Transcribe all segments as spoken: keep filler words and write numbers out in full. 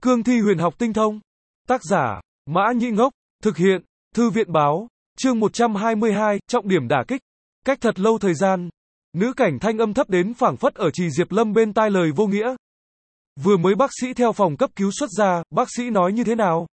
Cương thi huyền học tinh thông. Tác giả, Mã Nhĩ Ngốc. Thực hiện, Thư viện Báo. Chương một trăm hai mươi hai, trọng điểm đả kích. Cách thật lâu thời gian, nữ cảnh thanh âm thấp đến phảng phất ở Trì Diệp Lâm bên tai lời vô nghĩa. Vừa mới bác sĩ theo phòng cấp cứu xuất ra, bác sĩ nói như thế nào?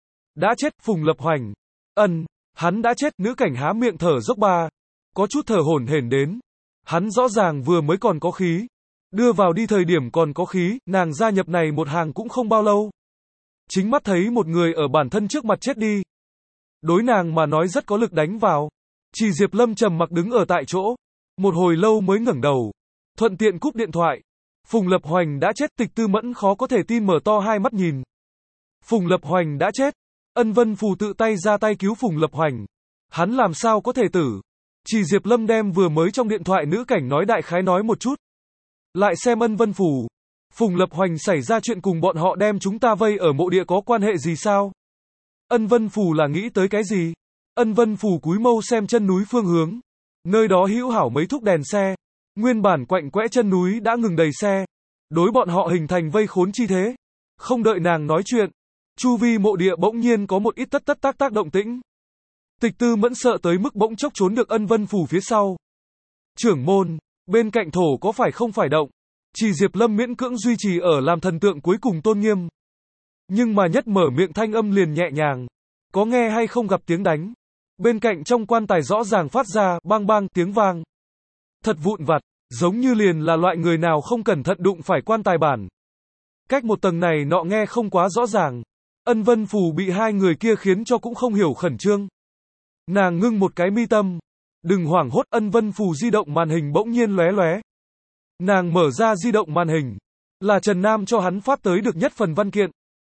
Đã chết, Phùng Lập Hoành. Ân, hắn đã chết, nữ cảnh há miệng thở dốc ba. Có chút thở hổn hển đến. Hắn rõ ràng vừa mới còn có khí. Đưa vào đi thời điểm còn có khí, nàng gia nhập này một hàng cũng không bao lâu. Chính mắt thấy một người ở bản thân trước mặt chết đi. Đối nàng mà nói rất có lực đánh vào. Trì Diệp Lâm trầm mặc đứng ở tại chỗ. Một hồi lâu mới ngẩng đầu. Thuận tiện cúp điện thoại. Phùng Lập Hoành đã chết, Tịch Tư Mẫn khó có thể tin mở to hai mắt nhìn. Phùng Lập Hoành đã chết. Ân Vân Phù tự tay ra tay cứu Phùng Lập Hoành. Hắn làm sao có thể tử. Trì Diệp Lâm đem vừa mới trong điện thoại nữ cảnh nói đại khái nói một chút. Lại xem Ân Vân Phù. Phùng Lập Hoành xảy ra chuyện cùng bọn họ đem chúng ta vây ở mộ địa có quan hệ gì sao? Ân Vân Phù là nghĩ tới cái gì? Ân Vân Phù cúi mâu xem chân núi phương hướng. Nơi đó hữu hảo mấy thúc đèn xe. Nguyên bản quạnh quẽ chân núi đã ngừng đầy xe. Đối bọn họ hình thành vây khốn chi thế. Không đợi nàng nói chuyện. Chu vi mộ địa bỗng nhiên có một ít tất tất tác tác động tĩnh. Tịch Tư Mẫn sợ tới mức bỗng chốc trốn được Ân Vân Phù phía sau. Trưởng môn, bên cạnh thổ có phải không phải động? Trì Diệp Lâm miễn cưỡng duy trì ở làm thần tượng cuối cùng tôn nghiêm. Nhưng mà nhất mở miệng thanh âm liền nhẹ nhàng. Có nghe hay không gặp tiếng đánh? Bên cạnh trong quan tài rõ ràng phát ra bang bang tiếng vang. Thật vụn vặt, giống như liền là loại người nào không cẩn thận đụng phải quan tài bản. Cách một tầng này nọ nghe không quá rõ ràng. Ân Vân Phù bị hai người kia khiến cho cũng không hiểu khẩn trương. Nàng ngưng một cái mi tâm. Đừng hoảng hốt, Ân Vân Phù di động màn hình bỗng nhiên lóe lóe. Nàng mở ra di động màn hình. Là Trần Nam cho hắn phát tới được nhất phần văn kiện.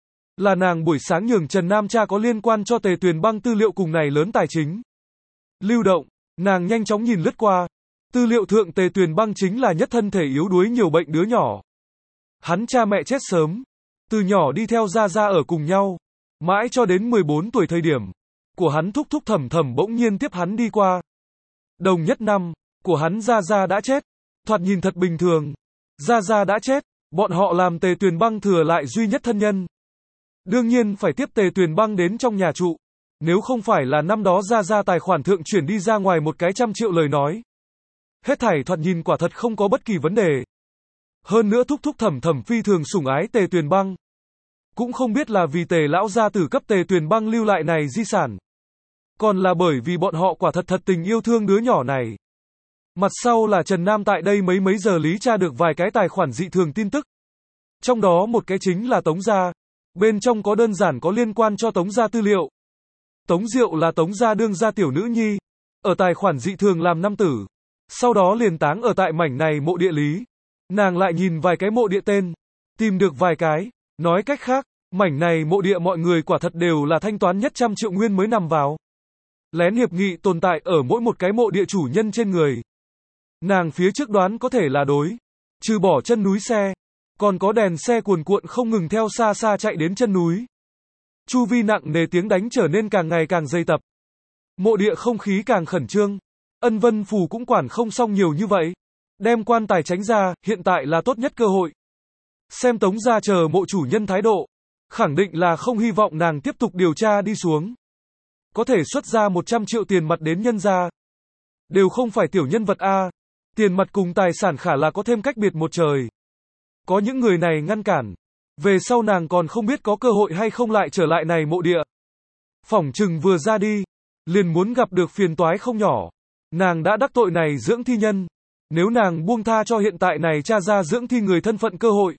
Là nàng buổi sáng nhường Trần Nam tra có liên quan cho Tề Tuyền Băng tư liệu cùng này lớn tài chính. Lưu động, nàng nhanh chóng nhìn lướt qua. Tư liệu thượng Tề Tuyền Băng chính là nhất thân thể yếu đuối nhiều bệnh đứa nhỏ. Hắn cha mẹ chết sớm. Từ nhỏ đi theo Gia Gia ở cùng nhau. Mãi cho đến mười bốn tuổi thời điểm. Của hắn thúc thúc thầm thầm bỗng nhiên tiếp hắn đi qua. Đồng nhất năm, của hắn Gia Gia đã chết. Thoạt nhìn thật bình thường. Gia Gia đã chết, bọn họ làm Tề Tuyền Băng thừa lại duy nhất thân nhân. Đương nhiên phải tiếp Tề Tuyền Băng đến trong nhà trụ. Nếu không phải là năm đó Gia Gia tài khoản thượng chuyển đi ra ngoài một cái trăm triệu lời nói. Hết thảy thoạt nhìn quả thật không có bất kỳ vấn đề. Hơn nữa thúc thúc thầm thầm phi thường sủng ái Tề Tuyền Băng. Cũng không biết là vì Tề lão gia tử cấp Tề Tuyền Băng lưu lại này di sản. Còn là bởi vì bọn họ quả thật thật tình yêu thương đứa nhỏ này. Mặt sau là Trần Nam tại đây mấy mấy giờ lý tra được vài cái tài khoản dị thường tin tức. Trong đó một cái chính là Tống Gia. Bên trong có đơn giản có liên quan cho Tống Gia tư liệu. Tống Diệu là Tống Gia đương gia tiểu nữ nhi. Ở tài khoản dị thường làm năm tử. Sau đó liền táng ở tại mảnh này mộ địa lý. Nàng lại nhìn vài cái mộ địa tên. Tìm được vài cái. Nói cách khác, mảnh này mộ địa mọi người quả thật đều là thanh toán nhất trăm triệu nguyên mới nằm vào. Lén hiệp nghị tồn tại ở mỗi một cái mộ địa chủ nhân trên người. Nàng phía trước đoán có thể là đối. Trừ bỏ chân núi xe. Còn có đèn xe cuồn cuộn không ngừng theo xa xa chạy đến chân núi. Chu vi nặng nề tiếng đánh trở nên càng ngày càng dày tập. Mộ địa không khí càng khẩn trương. Ân Vân Phù cũng quản không xong nhiều như vậy. Đem quan tài tránh ra, hiện tại là tốt nhất cơ hội. Xem Tống Gia chờ mộ chủ nhân thái độ. Khẳng định là không hy vọng nàng tiếp tục điều tra đi xuống. Có thể xuất ra một trăm triệu tiền mặt đến nhân gia. Đều không phải tiểu nhân vật A. Tiền mặt cùng tài sản khả là có thêm cách biệt một trời. Có những người này ngăn cản. Về sau nàng còn không biết có cơ hội hay không lại trở lại này mộ địa. Phỏng chừng vừa ra đi. Liền muốn gặp được phiền toái không nhỏ. Nàng đã đắc tội này dưỡng thi nhân. Nếu nàng buông tha cho hiện tại này tra ra dưỡng thi người thân phận cơ hội.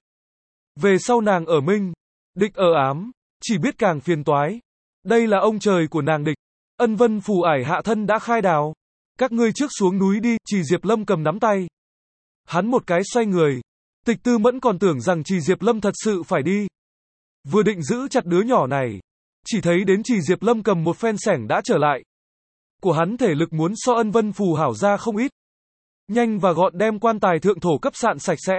Về sau nàng ở minh. Địch ở ám. Chỉ biết càng phiền toái. Đây là ông trời của nàng địch. Ân Vân Phù ải hạ thân đã khai đào. Các ngươi trước xuống núi đi, Trì Diệp Lâm cầm nắm tay. Hắn một cái xoay người. Tịch Tư Mẫn còn tưởng rằng Trì Diệp Lâm thật sự phải đi. Vừa định giữ chặt đứa nhỏ này. Chỉ thấy đến Trì Diệp Lâm cầm một phen sẻng đã trở lại. Của hắn thể lực muốn so Ân Vân Phù hảo ra không ít. Nhanh và gọn đem quan tài thượng thổ cấp sạn sạch sẽ.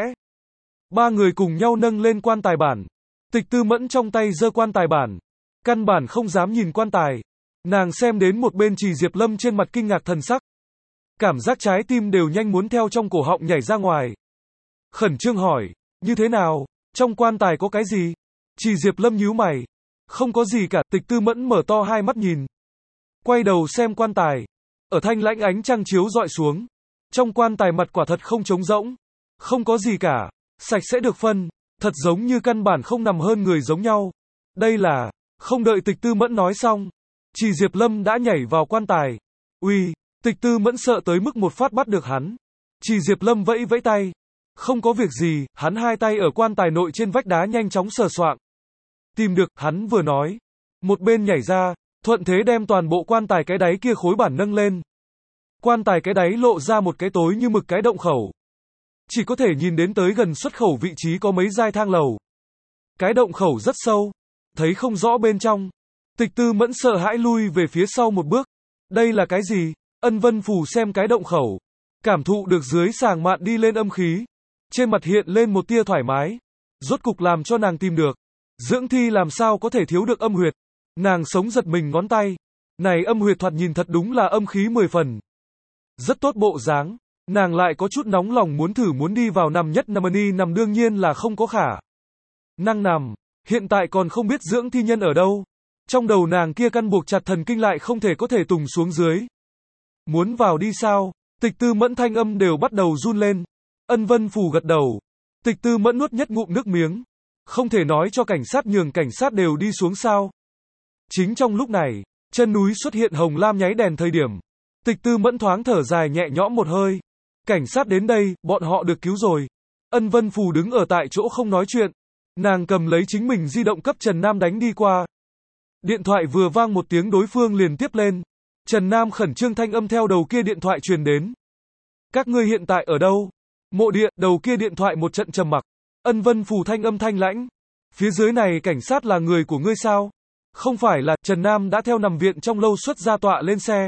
Ba người cùng nhau nâng lên quan tài bản. Tịch Tư Mẫn trong tay giơ quan tài bản. Căn bản không dám nhìn quan tài. Nàng xem đến một bên Trì Diệp Lâm trên mặt kinh ngạc thần sắc. Cảm giác trái tim đều nhanh muốn theo trong cổ họng nhảy ra ngoài. Khẩn trương hỏi, như thế nào, trong quan tài có cái gì? Chỉ Diệp Lâm nhíu mày. Không có gì cả, Tịch Tư Mẫn mở to hai mắt nhìn. Quay đầu xem quan tài. Ở thanh lãnh ánh trăng chiếu dọi xuống. Trong quan tài mặt quả thật không trống rỗng. Không có gì cả. Sạch sẽ được phân. Thật giống như căn bản không nằm hơn người giống nhau. Đây là... Không đợi Tịch Tư Mẫn nói xong. Chỉ Diệp Lâm đã nhảy vào quan tài. Uy, Tịch Tư Mẫn sợ tới mức một phát bắt được hắn. Chỉ Diệp Lâm vẫy vẫy tay. Không có việc gì, hắn hai tay ở quan tài nội trên vách đá nhanh chóng sờ soạng. Tìm được, hắn vừa nói. Một bên nhảy ra, thuận thế đem toàn bộ quan tài cái đáy kia khối bản nâng lên. Quan tài cái đáy lộ ra một cái tối như mực cái động khẩu. Chỉ có thể nhìn đến tới gần xuất khẩu vị trí có mấy giai thang lầu. Cái động khẩu rất sâu. Thấy không rõ bên trong. Tịch Tư Mẫn sợ hãi lui về phía sau một bước. Đây là cái gì? Ân Vân Phù xem cái động khẩu. Cảm thụ được dưới sàng mạn đi lên âm khí. Trên mặt hiện lên một tia thoải mái. Rốt cục làm cho nàng tìm được. Dưỡng thi làm sao có thể thiếu được âm huyệt. Nàng sống giật mình ngón tay. Này âm huyệt thoạt nhìn thật đúng là âm khí mười phần. Rất tốt bộ dáng. Nàng lại có chút nóng lòng muốn thử muốn đi vào nằm nhất nằm ni nằm đương nhiên là không có khả năng nằm. Hiện tại còn không biết dưỡng thi nhân ở đâu. Trong đầu nàng kia căn buộc chặt thần kinh lại không thể có thể tùng xuống dưới. Muốn vào đi sao? Tịch Tư Mẫn thanh âm đều bắt đầu run lên. Ân Vân Phù gật đầu. Tịch Tư Mẫn nuốt nhất ngụm nước miếng. Không thể nói cho cảnh sát nhường cảnh sát đều đi xuống sao. Chính trong lúc này, chân núi xuất hiện hồng lam nháy đèn thời điểm. Tịch Tư Mẫn thoáng thở dài nhẹ nhõm một hơi. Cảnh sát đến đây, bọn họ được cứu rồi. Ân Vân Phù đứng ở tại chỗ không nói chuyện. Nàng cầm lấy chính mình di động cấp Trần Nam đánh đi qua. Điện thoại vừa vang một tiếng đối phương liền tiếp lên. Trần Nam khẩn trương thanh âm theo đầu kia điện thoại truyền đến. Các ngươi hiện tại ở đâu? Mộ địa, đầu kia điện thoại một trận trầm mặc. Ân Vân Phù thanh âm thanh lãnh. Phía dưới này cảnh sát là người của ngươi sao? Không phải là, Trần Nam đã theo nằm viện trong lâu xuất ra tọa lên xe.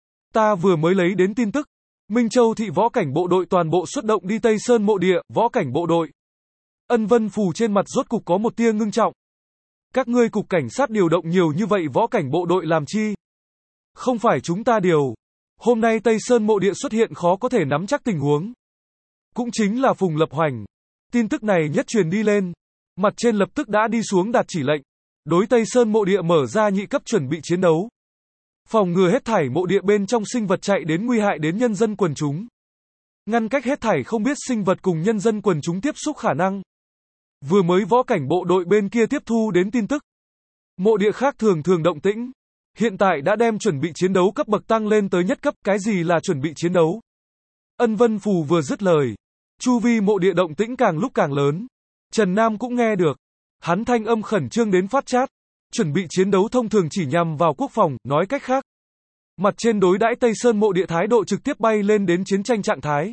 Ta vừa mới lấy đến tin tức. Minh Châu thị võ cảnh bộ đội toàn bộ xuất động đi Tây Sơn mộ địa, võ cảnh bộ đội. Ân Vân Phù trên mặt rốt cục có một tia ngưng trọng. Các ngươi cục cảnh sát điều động nhiều như vậy võ cảnh bộ đội làm chi? Không phải chúng ta điều. Hôm nay Tây Sơn mộ địa xuất hiện khó có thể nắm chắc tình huống. Cũng chính là Phùng Lập Hoành. Tin tức này nhất truyền đi lên. Mặt trên lập tức đã đi xuống đạt chỉ lệnh. Đối Tây Sơn mộ địa mở ra nhị cấp chuẩn bị chiến đấu. Phòng ngừa hết thảy mộ địa bên trong sinh vật chạy đến nguy hại đến nhân dân quần chúng. Ngăn cách hết thảy không biết sinh vật cùng nhân dân quần chúng tiếp xúc khả năng. Vừa mới võ cảnh bộ đội bên kia tiếp thu đến tin tức. Mộ địa khác thường thường động tĩnh. Hiện tại đã đem chuẩn bị chiến đấu cấp bậc tăng lên tới nhất cấp. Cái gì là chuẩn bị chiến đấu? Ân Vân Phù vừa dứt lời. Chu vi mộ địa động tĩnh càng lúc càng lớn. Trần Nam cũng nghe được. Hắn thanh âm khẩn trương đến phát chát. Chuẩn bị chiến đấu thông thường chỉ nhằm vào quốc phòng, nói cách khác. Mặt trên đối đãi Tây Sơn mộ địa thái độ trực tiếp bay lên đến chiến tranh trạng thái.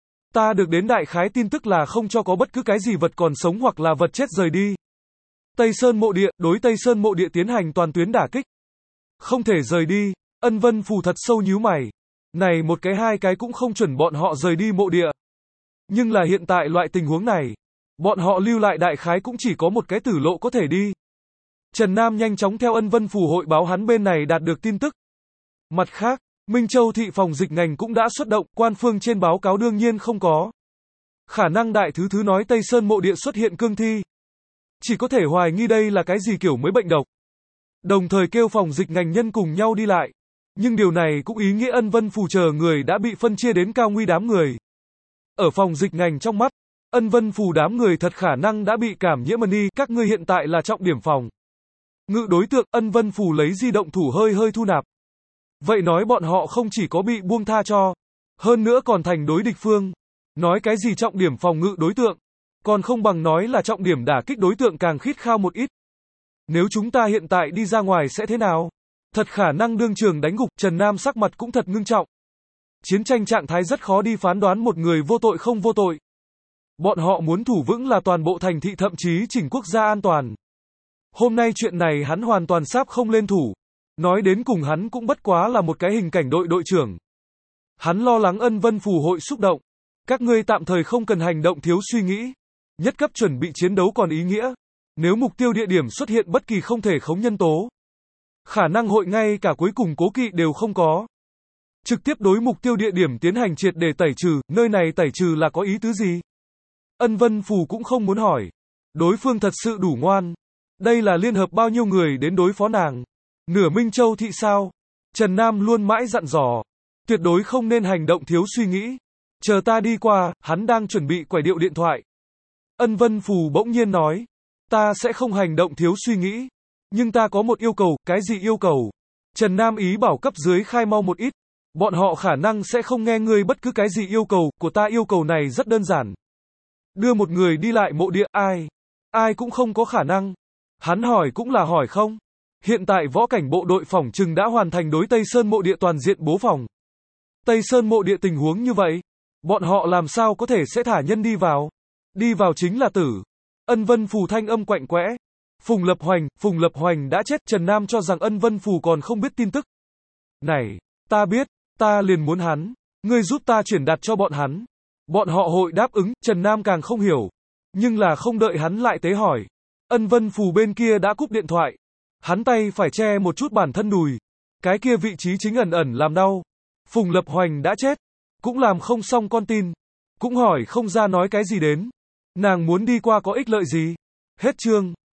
Ta được đến đại khái tin tức là không cho có bất cứ cái gì vật còn sống hoặc là vật chết rời đi. Tây Sơn mộ địa, đối Tây Sơn mộ địa tiến hành toàn tuyến đả kích. Không thể rời đi. Ân Vân Phù thật sâu nhíu mày. Này một cái hai cái cũng không chuẩn bọn họ rời đi mộ địa. Nhưng là hiện tại loại tình huống này. Bọn họ lưu lại đại khái cũng chỉ có một cái tử lộ có thể đi. Trần Nam nhanh chóng theo Ân Vân Phù hội báo hắn bên này đạt được tin tức. Mặt khác, Minh Châu thị phòng dịch ngành cũng đã xuất động, quan phương trên báo cáo đương nhiên không có. Khả năng đại thứ thứ nói Tây Sơn mộ địa xuất hiện cương thi. Chỉ có thể hoài nghi đây là cái gì kiểu mới bệnh độc. Đồng thời kêu phòng dịch ngành nhân cùng nhau đi lại. Nhưng điều này cũng ý nghĩa Ân Vân Phù chờ người đã bị phân chia đến cao nguy đám người. Ở phòng dịch ngành trong mắt, Ân Vân Phù đám người thật khả năng đã bị cảm nhiễm ni, các ngươi hiện tại là trọng điểm phòng. Ngự đối tượng, Ân Vân Phù lấy di động thủ hơi hơi thu nạp. Vậy nói bọn họ không chỉ có bị buông tha cho, hơn nữa còn thành đối địch phương. Nói cái gì trọng điểm phòng ngự đối tượng, còn không bằng nói là trọng điểm đả kích đối tượng càng khít khao một ít. Nếu chúng ta hiện tại đi ra ngoài sẽ thế nào? Thật khả năng đương trường đánh gục, Trần Nam sắc mặt cũng thật ngưng trọng. Chiến tranh trạng thái rất khó đi phán đoán một người vô tội không vô tội. Bọn họ muốn thủ vững là toàn bộ thành thị thậm chí chỉnh quốc gia an toàn. Hôm nay chuyện này hắn hoàn toàn sáp không lên thủ. Nói đến cùng hắn cũng bất quá là một cái hình cảnh đội đội trưởng. Hắn lo lắng Ân Vân Phù hội xúc động. Các ngươi tạm thời không cần hành động thiếu suy nghĩ. Nhất cấp chuẩn bị chiến đấu còn ý nghĩa. Nếu mục tiêu địa điểm xuất hiện bất kỳ không thể khống nhân tố. Khả năng hội ngay cả cuối cùng cố kỵ đều không có. Trực tiếp đối mục tiêu địa điểm tiến hành triệt để tẩy trừ, nơi này tẩy trừ là có ý tứ gì? Ân Vân Phù cũng không muốn hỏi. Đối phương thật sự đủ ngoan. Đây là liên hợp bao nhiêu người đến đối phó nàng? Nửa Minh Châu thị sao? Trần Nam luôn mãi dặn dò. Tuyệt đối không nên hành động thiếu suy nghĩ. Chờ ta đi qua, hắn đang chuẩn bị quải điệu điện thoại. Ân Vân Phù bỗng nhiên nói. Ta sẽ không hành động thiếu suy nghĩ. Nhưng ta có một yêu cầu, cái gì yêu cầu? Trần Nam ý bảo cấp dưới khai mau một ít. Bọn họ khả năng sẽ không nghe ngươi bất cứ cái gì yêu cầu, của ta yêu cầu này rất đơn giản. Đưa một người đi lại mộ địa, ai? Ai cũng không có khả năng. Hắn hỏi cũng là hỏi không. Hiện tại võ cảnh bộ đội phỏng chừng đã hoàn thành đối Tây Sơn mộ địa toàn diện bố phòng. Tây Sơn mộ địa tình huống như vậy, bọn họ làm sao có thể sẽ thả nhân đi vào? Đi vào chính là tử. Ân Vân Phù thanh âm quạnh quẽ. Phùng Lập Hoành, Phùng Lập Hoành đã chết, Trần Nam cho rằng Ân Vân Phù còn không biết tin tức. Này, ta biết, ta liền muốn hắn, ngươi giúp ta chuyển đạt cho bọn hắn. Bọn họ hội đáp ứng, Trần Nam càng không hiểu. Nhưng là không đợi hắn lại tế hỏi. Ân Vân Phù bên kia đã cúp điện thoại. Hắn tay phải che một chút bản thân đùi. Cái kia vị trí chính ẩn ẩn làm đau. Phùng Lập Hoành đã chết. Cũng làm không xong con tin. Cũng hỏi không ra nói cái gì đến. Nàng muốn đi qua có ích lợi gì? Hết chương.